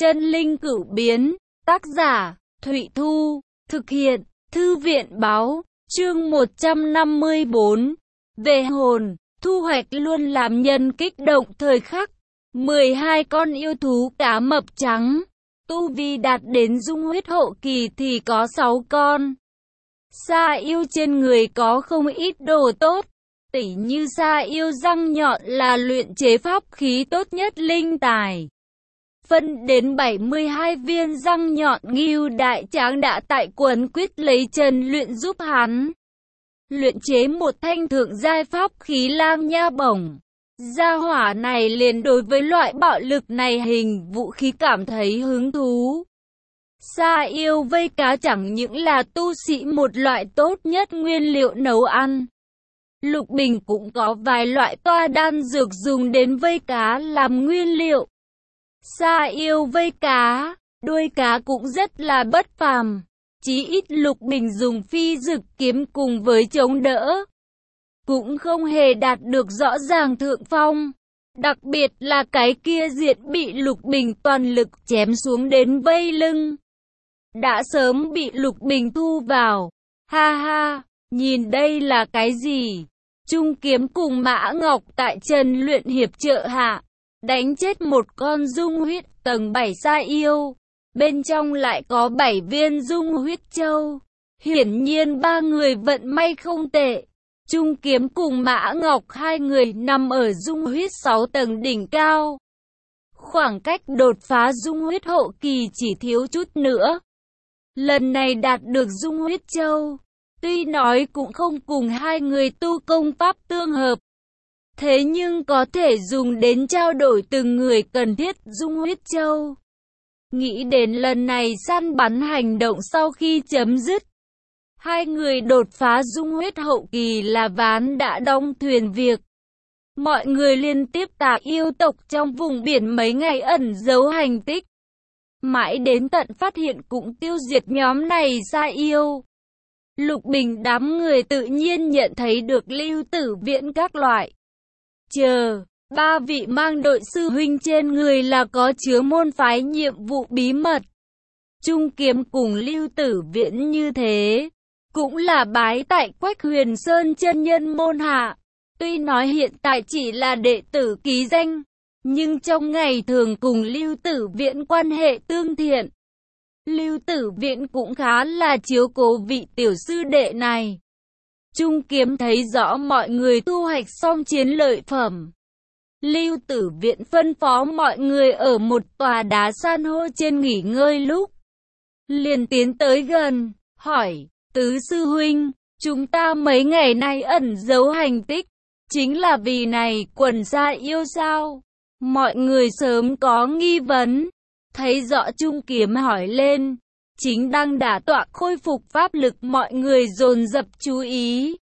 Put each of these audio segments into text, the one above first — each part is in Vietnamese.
Chân linh cửu biến, tác giả, Thụy Thu, thực hiện, Thư viện báo, chương 154, về hồn, thu hoạch luôn làm nhân kích động thời khắc. 12 con yêu thú cá mập trắng, tu vi đạt đến dung huyết hậu kỳ thì có 6 con. Sa yêu trên người có không ít đồ tốt, tỉ như sa yêu răng nhọn là luyện chế pháp khí tốt nhất linh tài. Phân đến 72 viên răng nhọn Ngưu Đại Tráng đã tại quần quyết lấy chân luyện giúp hắn luyện chế một thanh thượng giai pháp khí Lang Nha Bổng. Gia hỏa này liền đối với loại bạo lực này hình vũ khí cảm thấy hứng thú. Sa yêu vây cá chẳng những là tu sĩ một loại tốt nhất nguyên liệu nấu ăn. Lục Bình cũng có vài loại toa đan dược dùng đến vây cá làm nguyên liệu. Sa yêu vây cá, đuôi cá cũng rất là bất phàm. Chí ít Lục Bình dùng phi dực kiếm cùng với chống đỡ, cũng không hề đạt được rõ ràng thượng phong. Đặc biệt là cái kia diện bị Lục Bình toàn lực chém xuống đến vây lưng, đã sớm bị Lục Bình thu vào. Ha ha, nhìn đây là cái gì? Trung kiếm cùng Mã Ngọc tại Trần Luyện hiệp trợ hạ, đánh chết một con dung huyết tầng 7 sa yêu. Bên trong lại có 7 viên dung huyết châu. Hiển nhiên ba người vận may không tệ. Trung kiếm cùng Mã Ngọc hai người nằm ở dung huyết 6 tầng đỉnh cao. Khoảng cách đột phá dung huyết hậu kỳ chỉ thiếu chút nữa. Lần này đạt được dung huyết châu, tuy nói cũng không cùng hai người tu công pháp tương hợp, thế nhưng có thể dùng đến trao đổi từng người cần thiết dung huyết châu. Nghĩ đến lần này săn bắn hành động sau khi chấm dứt, hai người đột phá dung huyết hậu kỳ là ván đã đóng thuyền việc. Mọi người liên tiếp tả yêu tộc trong vùng biển mấy ngày ẩn giấu hành tích. Mãi đến tận phát hiện cũng tiêu diệt nhóm này sa yêu. Lục Bình đám người tự nhiên nhận thấy được Lưu Tử Viễn các loại. Ba vị mang đội sư huynh trên người là có chứa môn phái nhiệm vụ bí mật. Trung kiếm cùng Lưu Tử Viễn như thế, cũng là bái tại Quách Huyền Sơn chân nhân môn hạ. Tuy nói hiện tại chỉ là đệ tử ký danh, nhưng trong ngày thường cùng Lưu Tử Viễn quan hệ tương thiện. Lưu Tử Viễn cũng khá là chiếu cố vị tiểu sư đệ này. Trung kiếm thấy rõ mọi người thu hoạch xong chiến lợi phẩm. Lưu Tử Viễn phân phó mọi người ở một tòa đá san hô trên nghỉ ngơi lúc. Liền tiến tới gần, hỏi, tứ sư huynh, chúng ta mấy ngày nay ẩn giấu hành tích, chính là vì này quần sa yêu sao? Mọi người sớm có nghi vấn, thấy rõ Trung kiếm hỏi lên, chính đang đả tọa khôi phục pháp lực mọi người dồn dập chú ý.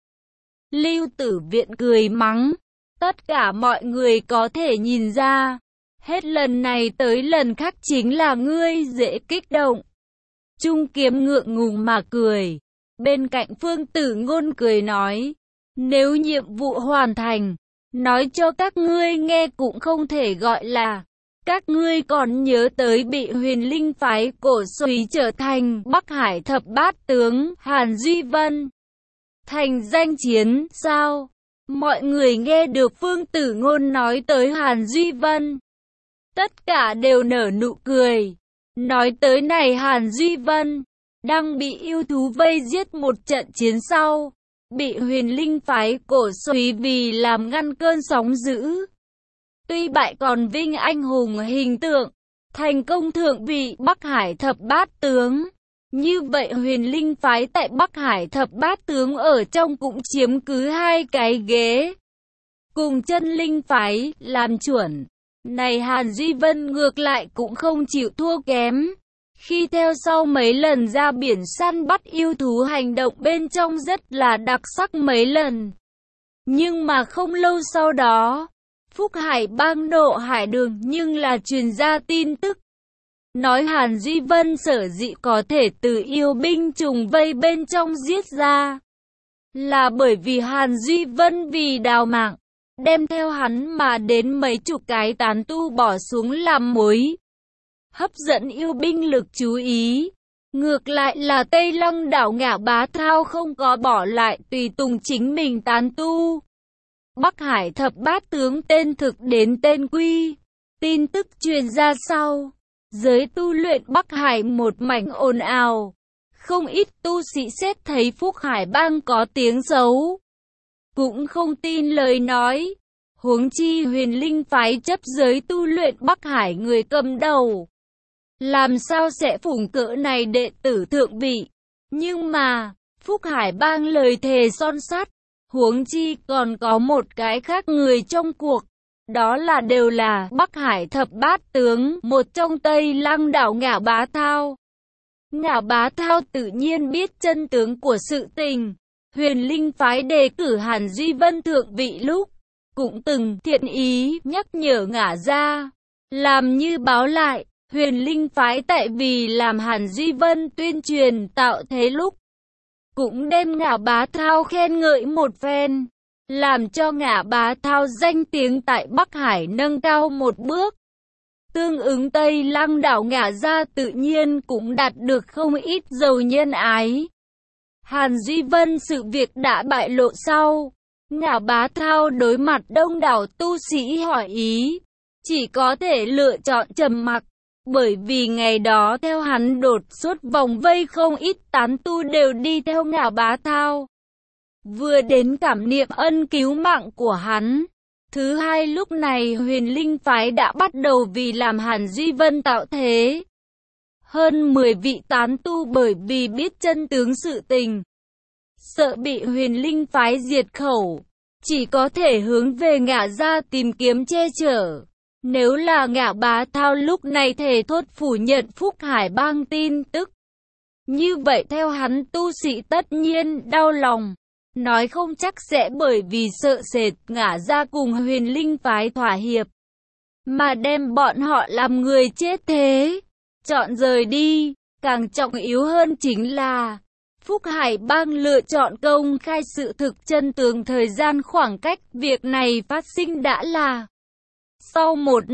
Lưu Tử Viễn cười mắng, tất cả mọi người có thể nhìn ra, hết lần này tới lần khác chính là ngươi dễ kích động. Trung kiếm ngượng ngùng mà cười, bên cạnh Phương Tử Ngôn cười nói, nếu nhiệm vụ hoàn thành, nói cho các ngươi nghe cũng không thể gọi là. Các ngươi còn nhớ tới bị Huyền Linh phái cổ suý trở thành Bắc Hải thập bát tướng Hàn Duy Vân thành danh chiến sao? Mọi người nghe được Phương Tử Ngôn nói tới Hàn Duy Vân, tất cả đều nở nụ cười. Nói tới này Hàn Duy Vân đang bị yêu thú vây giết một trận chiến sau, bị Huyền Linh phái cổ suý vì làm ngăn cơn sóng dữ, tuy bại còn vinh anh hùng hình tượng, thành công thượng vị Bắc Hải thập bát tướng. Như vậy Huyền Linh phái tại Bắc Hải thập bát tướng ở trong cũng chiếm cứ 2 cái ghế, cùng Chân Linh phái làm chuẩn. Này Hàn Duy Vân ngược lại cũng không chịu thua kém. Khi theo sau mấy lần ra biển săn bắt yêu thú hành động bên trong rất là đặc sắc mấy lần. Nhưng mà không lâu sau đó, Phúc Hải bang Nộ Hải Đường nhưng là truyền ra tin tức. Nói Hàn Duy Vân sở dĩ có thể từ yêu binh trùng vây bên trong giết ra, là bởi vì Hàn Duy Vân vì đào mạng, đem theo hắn mà đến mấy chục cái tán tu bỏ xuống làm mối. hấp dẫn yêu binh lực chú ý. Ngược lại là Tây Lăng đảo Ngạo Bá Thao không có bỏ lại tùy tùng chính mình tán tu. Bắc Hải thập bát tướng tên thực đến tên quy. Tin tức truyền ra sau, giới tu luyện Bắc Hải một mảnh ồn ào. Không ít tu sĩ xét thấy Phúc Hải Bang có tiếng xấu, cũng không tin lời nói. Huống chi Huyền Linh phái chấp giới tu luyện Bắc Hải người cầm đầu, làm sao sẽ phủng cỡ này đệ tử thượng vị. Nhưng mà, Phúc Hải Bang lời thề son sắt, huống chi còn có một cái khác người trong cuộc. Đó là đều là Bắc Hải thập bát tướng, một trong Tây Lăng đảo Ngạo Bá Thao. Ngạo Bá Thao tự nhiên biết chân tướng của sự tình. Huyền Linh phái đề cử Hàn Duy Vân thượng vị lúc, cũng từng thiện ý nhắc nhở ngả ra. Làm như báo lại, Huyền Linh phái tại vì làm Hàn Duy Vân tuyên truyền tạo thế lúc, cũng đem Ngạo Bá Thao khen ngợi một phen, làm cho Ngạo Bá Thao danh tiếng tại Bắc Hải nâng cao một bước. Tương ứng Tây Lăng đảo Ngả Gia tự nhiên cũng đạt được không ít dầu nhân ái. Hàn Duy Vân sự việc đã bại lộ sau, Ngạo Bá Thao đối mặt đông đảo tu sĩ hỏi ý, chỉ có thể lựa chọn trầm mặc. Bởi vì ngày đó theo hắn đột xuất vòng vây không ít tán tu đều đi theo Ngạo Bá Thao. Vừa đến cảm niệm ân cứu mạng của hắn. Thứ hai lúc này Huyền Linh phái đã bắt đầu vì làm Hàn Duy Vân tạo thế. Hơn 10 vị tán tu bởi vì biết chân tướng sự tình, sợ bị Huyền Linh phái diệt khẩu, chỉ có thể hướng về Ngạ Gia tìm kiếm che chở. Nếu là Ngạo Bá Thao lúc này thể thốt phủ nhận Phúc Hải Bang tin tức, như vậy theo hắn tu sĩ tất nhiên đau lòng, nói không chắc sẽ bởi vì sợ sệt Ngả Gia cùng Huyền Linh phái thỏa hiệp, mà đem bọn họ làm người chết thế, chọn rời đi. Càng trọng yếu hơn chính là Phúc Hải Bang lựa chọn công khai sự thực chân tướng thời gian khoảng cách việc này phát sinh đã là sau một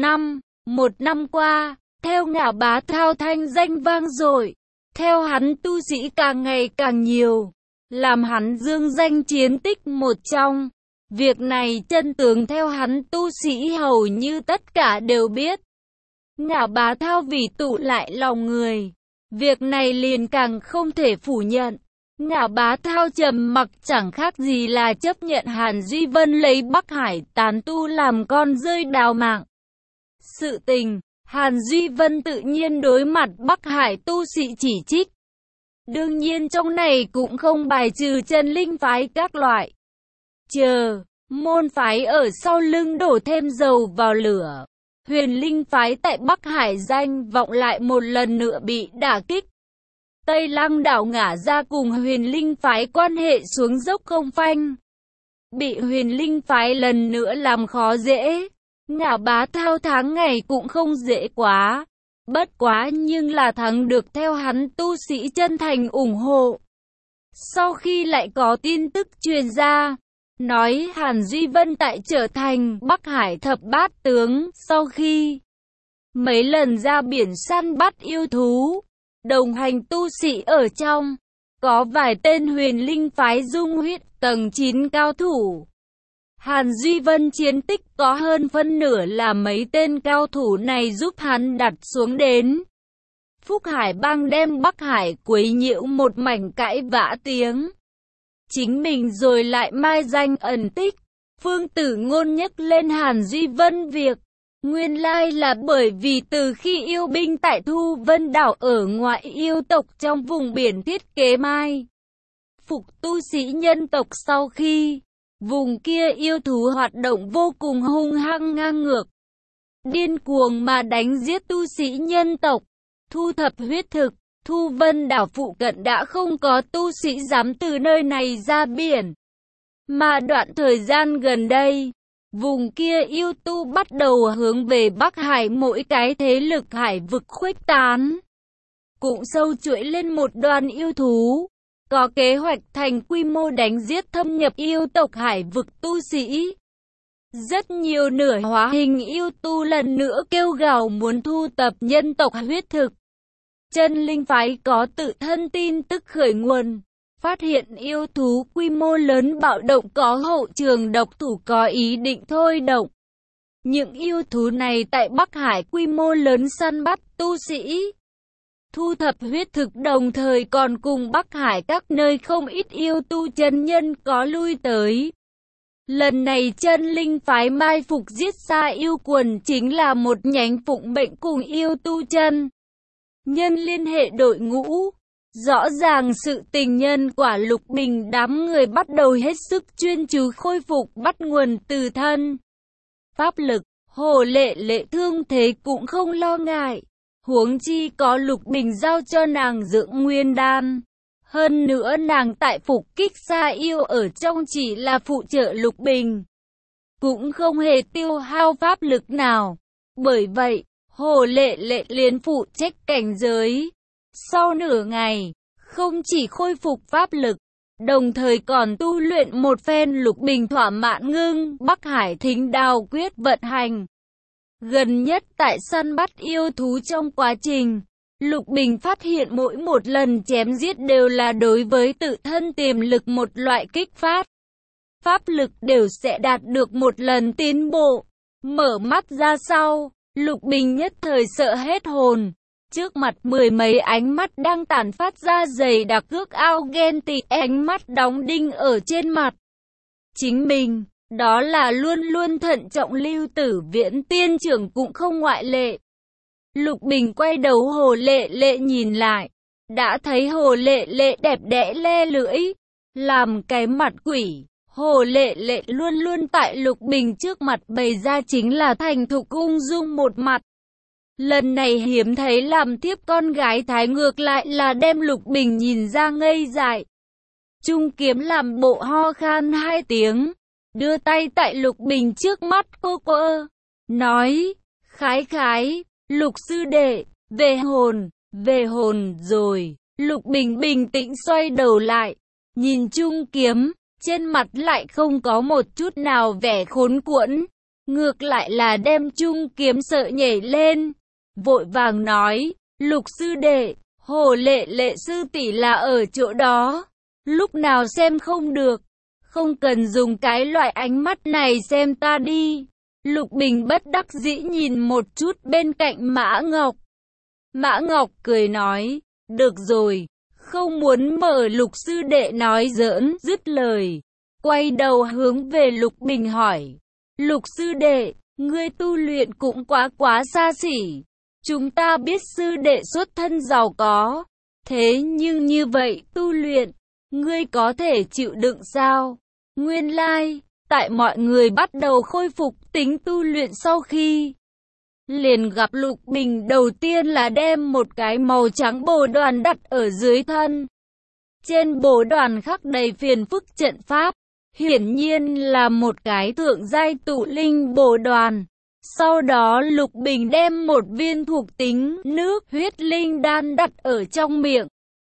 năm qua, theo Ngạo Bá Thao thanh danh vang dội, theo hắn tu sĩ càng ngày càng nhiều, làm hắn dương danh chiến tích một trong. Việc này chân tướng theo hắn tu sĩ hầu như tất cả đều biết. Ngạo Bá Thao vì tụ lại lòng người, việc này liền càng không thể phủ nhận. Ngạo Bá Thao trầm mặc chẳng khác gì là chấp nhận Hàn Duy Vân lấy Bắc Hải tán tu làm con rơi đào mạng. Sự tình, Hàn Duy Vân tự nhiên đối mặt Bắc Hải tu sĩ chỉ trích. Đương nhiên trong này cũng không bài trừ Chân Linh phái các loại. Môn phái ở sau lưng đổ thêm dầu vào lửa. Huyền Linh phái tại Bắc Hải danh vọng lại một lần nữa bị đả kích. Tây Lăng đảo Ngả Gia cùng Huyền Linh phái quan hệ xuống dốc không phanh, bị Huyền Linh phái lần nữa làm khó dễ. Ngạo Bá Thao tháng ngày cũng không dễ quá, bất quá nhưng là thắng được theo hắn tu sĩ chân thành ủng hộ. Sau khi lại có tin tức truyền ra, nói Hàn Duy Vân tại trở thành Bắc Hải thập bát tướng, sau khi mấy lần ra biển săn bắt yêu thú, đồng hành tu sĩ ở trong, có vài tên Huyền Linh phái dung huyết tầng 9 cao thủ. Hàn Duy Vân chiến tích có hơn phân nửa là mấy tên cao thủ này giúp hắn đặt xuống đến. Phúc Hải Bang đem Bắc Hải quấy nhiễu một mảnh cãi vã tiếng. Chính mình rồi lại mai danh ẩn tích. Phương Tử Ngôn nhắc lên Hàn Duy Vân việc. Nguyên lai là bởi vì từ khi yêu binh tại Thu Vân đảo ở ngoại yêu tộc trong vùng biển thiết kế mai phục tu sĩ nhân tộc sau khi vùng kia yêu thú hoạt động vô cùng hung hăng ngang ngược, điên cuồng mà đánh giết tu sĩ nhân tộc, thu thập huyết thực. Thu Vân đảo phụ cận đã không có tu sĩ dám từ nơi này ra biển. Mà đoạn thời gian gần đây, vùng kia yêu tu bắt đầu hướng về Bắc Hải, mỗi cái thế lực hải vực khuếch tán, cũng sâu chuỗi lên một đoàn yêu thú, có kế hoạch thành quy mô đánh giết thâm nhập yêu tộc hải vực tu sĩ. Rất nhiều nửa hóa hình yêu tu lần nữa kêu gào muốn thu tập nhân tộc huyết thực. Chân linh phái có tự thân tin tức khởi nguồn, phát hiện yêu thú quy mô lớn bạo động có hậu trường độc thủ có ý định thôi động. Những yêu thú này tại Bắc Hải quy mô lớn săn bắt tu sĩ, thu thập huyết thực, đồng thời còn cùng Bắc Hải các nơi không ít yêu tu chân nhân có lui tới. Lần này chân linh phái mai phục giết xa yêu quần chính là một nhánh phụng mệnh cùng yêu tu chân nhân liên hệ đội ngũ. Rõ ràng sự tình nhân quả, Lục Bình đám người bắt đầu hết sức chuyên chú khôi phục bắt nguồn từ thân pháp lực. Hồ Lệ Lệ thương thế cũng không lo ngại, huống chi có Lục Bình giao cho nàng dưỡng nguyên đan. Hơn nữa nàng tại phục kích xa yêu ở trong chỉ là phụ trợ Lục Bình, cũng không hề tiêu hao pháp lực nào. Bởi vậy, Hồ Lệ Lệ liền phụ trách cảnh giới. Sau nửa ngày, không chỉ khôi phục pháp lực, đồng thời còn tu luyện một phen, Lục Bình thỏa mãn ngưng Bắc Hải Thính Đao quyết vận hành. Gần nhất tại săn bắt yêu thú trong quá trình, Lục Bình phát hiện mỗi một lần chém giết đều là đối với tự thân tiềm lực một loại kích phát. Pháp lực đều sẽ đạt được một lần tiến bộ. Mở mắt ra sau, Lục Bình nhất thời sợ hết hồn. Trước mặt mười mấy ánh mắt đang tản phát ra dày đặc ước ao ghen tị, ánh mắt đóng đinh ở trên mặt chính mình. Đó là luôn luôn thận trọng Lưu Tử Viễn tiên trưởng cũng không ngoại lệ. Lục Bình quay đầu Hồ Lệ Lệ nhìn lại, đã thấy Hồ Lệ Lệ đẹp đẽ le lưỡi, làm cái mặt quỷ. Hồ Lệ Lệ luôn luôn tại Lục Bình trước mặt bày ra chính là thành thục ung dung một mặt. Lần này hiếm thấy làm tiếp con gái thái, ngược lại là đem Lục Bình nhìn ra ngây dại. Trung Kiếm làm bộ ho khan hai tiếng, đưa tay tại Lục Bình trước mắt cô nói, khái, Lục sư đệ, về hồn rồi. Lục Bình bình tĩnh xoay đầu lại, nhìn Trung Kiếm, trên mặt lại không có một chút nào vẻ khốn cuộn, ngược lại là đem Trung Kiếm sợ nhảy lên, vội vàng nói, Lục sư đệ, Hồ Lệ Lệ sư tỷ là ở chỗ đó, lúc nào xem không được, không cần dùng cái loại ánh mắt này xem ta đi. Lục Bình bất đắc dĩ nhìn một chút bên cạnh Mã Ngọc. Mã Ngọc cười nói, được rồi, không muốn mở. Lục sư đệ nói giỡn, dứt lời, quay đầu hướng về Lục Bình hỏi, Lục sư đệ, ngươi tu luyện cũng quá xa xỉ. Chúng ta biết sư đệ xuất thân giàu có, thế nhưng như vậy tu luyện, ngươi có thể chịu đựng sao? Nguyên lai, tại mọi người bắt đầu khôi phục tính tu luyện sau khi liền gặp Lục Bình, đầu tiên là đem một cái màu trắng bồ đoàn đặt ở dưới thân. Trên bồ đoàn khắc đầy phiền phức trận pháp, hiển nhiên là một cái thượng giai tụ linh bồ đoàn. Sau đó Lục Bình đem một viên thuộc tính nước huyết linh đan đặt ở trong miệng.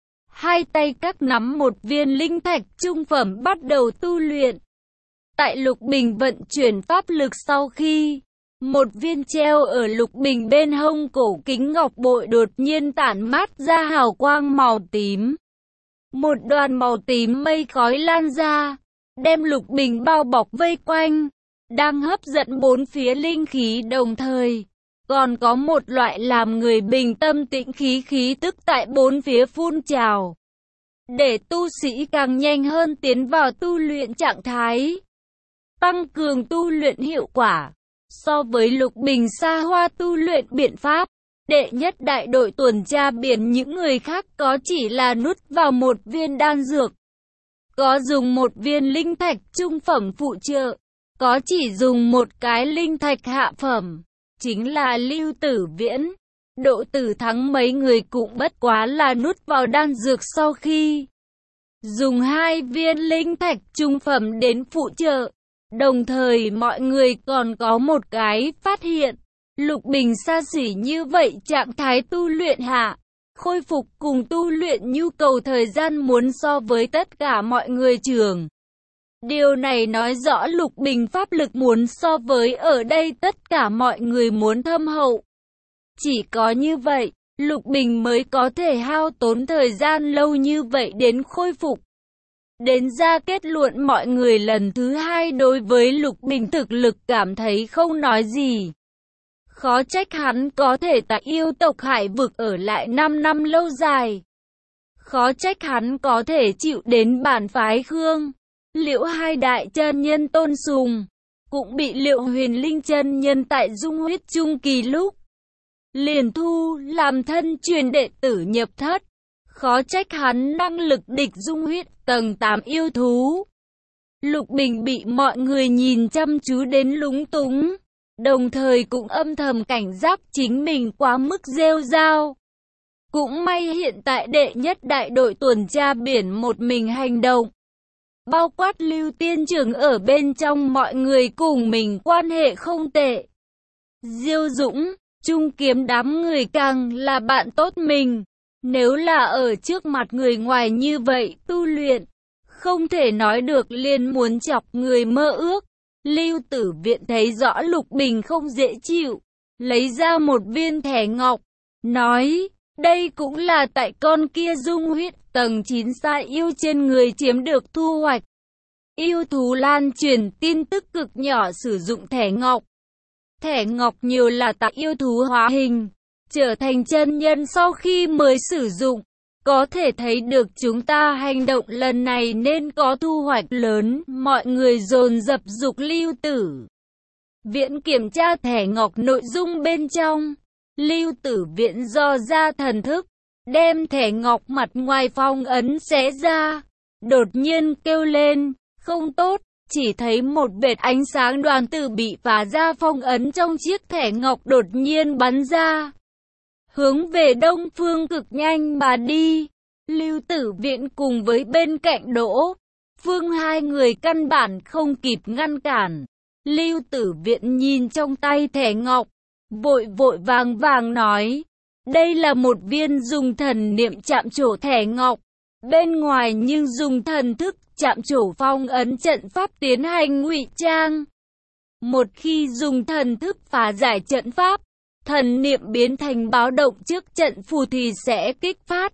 Hai tay các nắm một viên linh thạch trung phẩm bắt đầu tu luyện. Tại Lục Bình vận chuyển pháp lực sau khi, một viên treo ở Lục Bình bên hông cổ kính ngọc bội đột nhiên tản mát ra hào quang màu tím. Một đoàn màu tím mây khói lan ra, đem Lục Bình bao bọc vây quanh, đang hấp dẫn bốn phía linh khí, đồng thời còn có một loại làm người bình tâm tĩnh khí tức tại bốn phía phun trào, để tu sĩ càng nhanh hơn tiến vào tu luyện trạng thái, tăng cường tu luyện hiệu quả. So với Lục Bình xa hoa tu luyện biện pháp, đệ nhất đại đội tuần tra biển những người khác có chỉ là nút vào một viên đan dược, có dùng một viên linh thạch trung phẩm phụ trợ, có chỉ dùng một cái linh thạch hạ phẩm, chính là Lưu Tử Viễn. Độ Tử Thắng mấy người cũng bất quá là nút vào đan dược sau khi dùng hai viên linh thạch trung phẩm đến phụ trợ. Đồng thời mọi người còn có một cái phát hiện, Lục Bình xa xỉ như vậy trạng thái tu luyện hạ, khôi phục cùng tu luyện nhu cầu thời gian muốn so với tất cả mọi người trường. Điều này nói rõ Lục Bình pháp lực muốn so với ở đây tất cả mọi người muốn thâm hậu. Chỉ có như vậy, Lục Bình mới có thể hao tốn thời gian lâu như vậy đến khôi phục. Đến ra kết luận mọi người lần thứ hai đối với Lục Bình thực lực cảm thấy không nói gì. Khó trách hắn có thể tại yêu tộc Hải vực ở lại 5 năm lâu dài. Khó trách hắn có thể chịu đến bản phái Khương, Liễu hai đại chân nhân tôn sùng. Cũng bị Liệu Huyền Linh chân nhân tại dung huyết trung kỳ lúc liền thu làm thân truyền đệ tử nhập thất. Khó trách hắn năng lực địch dung huyết tầng 8 yêu thú. Lục Bình bị mọi người nhìn chăm chú đến lúng túng, đồng thời cũng âm thầm cảnh giác chính mình quá mức rêu rao. Cũng may hiện tại đệ nhất đại đội tuần tra biển một mình hành động, bao quát Lưu Tiên Trưởng ở bên trong, mọi người cùng mình quan hệ không tệ. Diêu Dũng, Trung Kiếm đám người càng là bạn tốt mình. Nếu là ở trước mặt người ngoài như vậy tu luyện, không thể nói được liền muốn chọc người mơ ước. Lưu Tử Viện thấy rõ Lục Bình không dễ chịu, lấy ra một viên thẻ ngọc, nói, đây cũng là tại con kia dung huyết tầng 9 sa yêu trên người chiếm được thu hoạch. Yêu thú lan truyền tin tức cực nhỏ sử dụng thẻ ngọc. Thẻ ngọc nhiều là tại yêu thú hóa hình, trở thành chân nhân sau khi mới sử dụng. Có thể thấy được chúng ta hành động lần này nên có thu hoạch lớn. Mọi người dồn dập giục Lưu Tử Viện kiểm tra thẻ ngọc nội dung bên trong. Lưu Tử Viện do ra thần thức, đem thẻ ngọc mặt ngoài phong ấn xé ra. Đột nhiên kêu lên, không tốt. Chỉ thấy một vệt ánh sáng đoàn tử bị phá ra phong ấn trong chiếc thẻ ngọc đột nhiên bắn ra, hướng về đông phương cực nhanh mà đi. Lưu Tử Viện cùng với bên cạnh Đỗ Phương hai người căn bản không kịp ngăn cản. Lưu Tử Viện nhìn trong tay thẻ ngọc, vội vàng nói, đây là một viên dùng thần niệm chạm trổ thẻ ngọc, bên ngoài nhưng dùng thần thức chạm trổ phong ấn trận pháp tiến hành ngụy trang. Một khi dùng thần thức phá giải trận pháp, thần niệm biến thành báo động trước trận phù thì sẽ kích phát.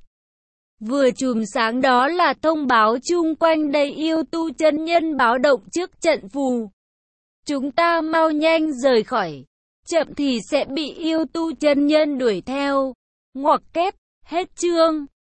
Vừa chùm sáng đó là thông báo chung quanh đây yêu tu chân nhân báo động trước trận phù. Chúng ta mau nhanh rời khỏi, chậm thì sẽ bị yêu tu chân nhân đuổi theo. Ngoặc kép, hết chương.